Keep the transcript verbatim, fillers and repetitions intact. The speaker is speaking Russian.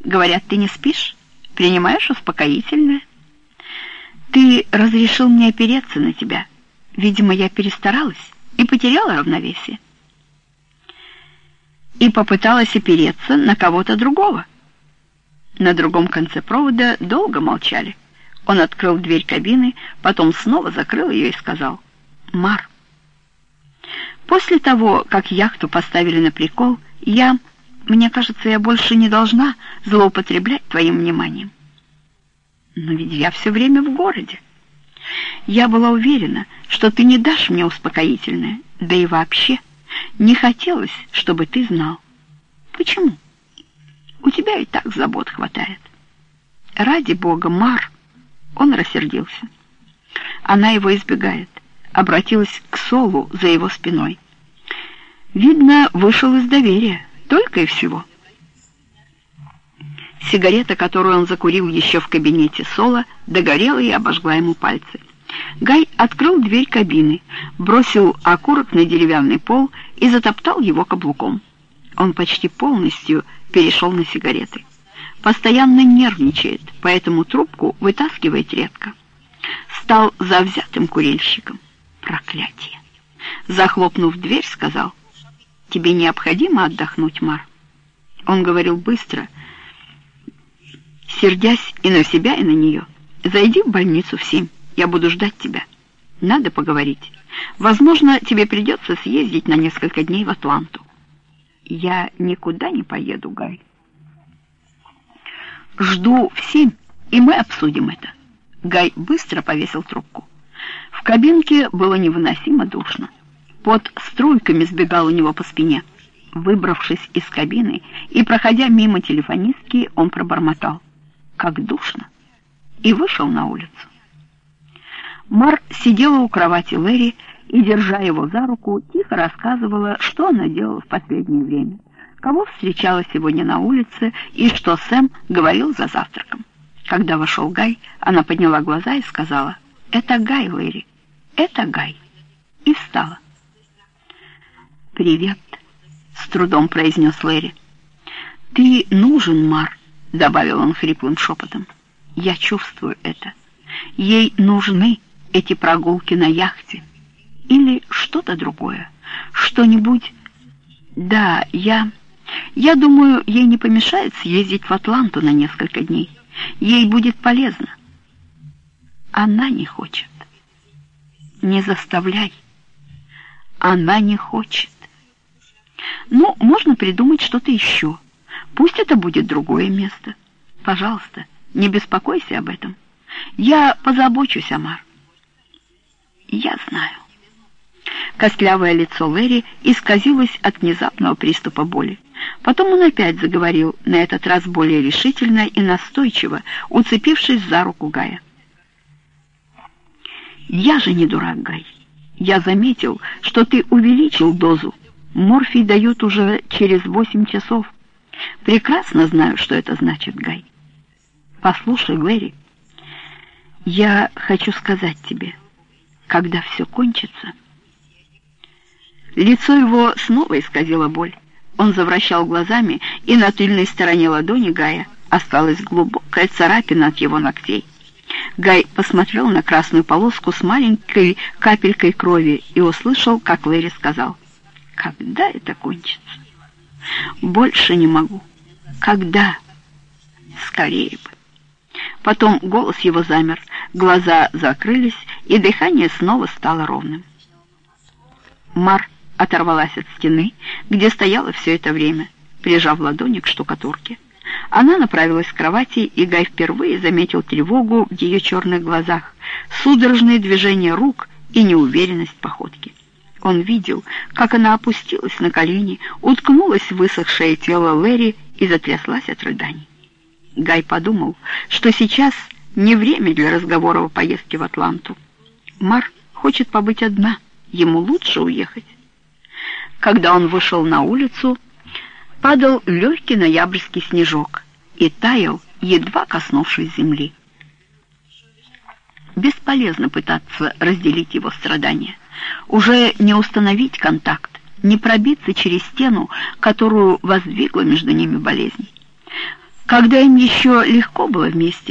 Говорят, ты не спишь? Принимаешь успокоительное? Ты разрешил мне опереться на тебя. Видимо, я перестаралась и потеряла равновесие. И попыталась опереться на кого-то другого. На другом конце провода долго молчали. Он открыл дверь кабины, потом снова закрыл ее и сказал: «Мар, после того, как яхту поставили на прикол, я, мне кажется, я больше не должна злоупотреблять твоим вниманием. Но ведь я все время в городе. Я была уверена, что ты не дашь мне успокоительное, да и вообще не хотелось, чтобы ты знал. Почему? У тебя и так забот хватает». «Ради Бога, Мар!» Он рассердился. Она его избегает. Обратилась к Солу за его спиной. Видно, вышел из доверия, только и всего. Сигарета, которую он закурил еще в кабинете Сола, догорела и обожгла ему пальцы. Гай открыл дверь кабины, бросил окурок на деревянный пол и затоптал его каблуком. Он почти полностью перешел на сигареты. Постоянно нервничает, поэтому трубку вытаскивает редко. Стал завзятым курильщиком. Проклятие! Захлопнув дверь, сказал: «Тебе необходимо отдохнуть, Мар». Он говорил быстро, сердясь и на себя, и на нее. «Зайди в больницу в семь, я буду ждать тебя. Надо поговорить. Возможно, тебе придется съездить на несколько дней в Атланту». «Я никуда не поеду, Гай. Жду в семь, и мы обсудим это». Гай быстро повесил трубку. В кабинке было невыносимо душно. Пот струйками сбегал у него по спине. Выбравшись из кабины и проходя мимо телефонистки, он пробормотал: «Как душно!» и вышел на улицу. Мар сидела у кровати Лэри и, держа его за руку, тихо рассказывала, что она делала в последнее время, кого встречала сегодня на улице и что Сэм говорил за завтраком. Когда вошел Гай, она подняла глаза и сказала: «Это Гай, Лэри, это Гай», и встала. «Привет», — с трудом произнес Лэри. «Ты нужен, Мар», — добавил он хриплым шепотом. «Я чувствую это. Ей нужны эти прогулки на яхте. Или что-то другое. Что-нибудь... Да, я... Я думаю, ей не помешает съездить в Атланту на несколько дней. Ей будет полезно». Она не хочет. Не заставляй. Она не хочет. Ну, можно придумать что-то еще. Пусть это будет другое место. Пожалуйста, не беспокойся об этом. Я позабочусь, Амар. Я знаю. Костлявое лицо Лэри исказилось от внезапного приступа боли. Потом он опять заговорил, на этот раз более решительно и настойчиво, уцепившись за руку Гая. «Я же не дурак, Гай. Я заметил, что ты увеличил дозу. Морфий дают уже через восемь часов. Прекрасно знаю, что это значит, Гай. Послушай, Лэри, я хочу сказать тебе, когда все кончится...» Лицо его снова исказило боль. Он завращал глазами, и на тыльной стороне ладони Гая осталась глубокая царапина от его ногтей. Гай посмотрел на красную полоску с маленькой капелькой крови и услышал, как Лэри сказал: «Когда это кончится? Больше не могу. Когда? Скорее бы». Потом голос его замер, глаза закрылись, и дыхание снова стало ровным. Мар оторвалась от стены, где стояла все это время, прижав ладони к штукатурке. Она направилась к кровати, и Гай впервые заметил тревогу в ее черных глазах, судорожные движения рук и неуверенность походки. Он видел, как она опустилась на колени, уткнулась в высохшее тело Лэри и затряслась от рыданий. Гай подумал, что сейчас не время для разговора о поездке в Атланту. Мар хочет побыть одна, ему лучше уехать. Когда он вышел на улицу, падал легкий ноябрьский снежок и таял, едва коснувшись земли. Бесполезно пытаться разделить его страдания. Уже не установить контакт, не пробиться через стену, которую воздвигла между ними болезнь. Когда им еще легко было вместе,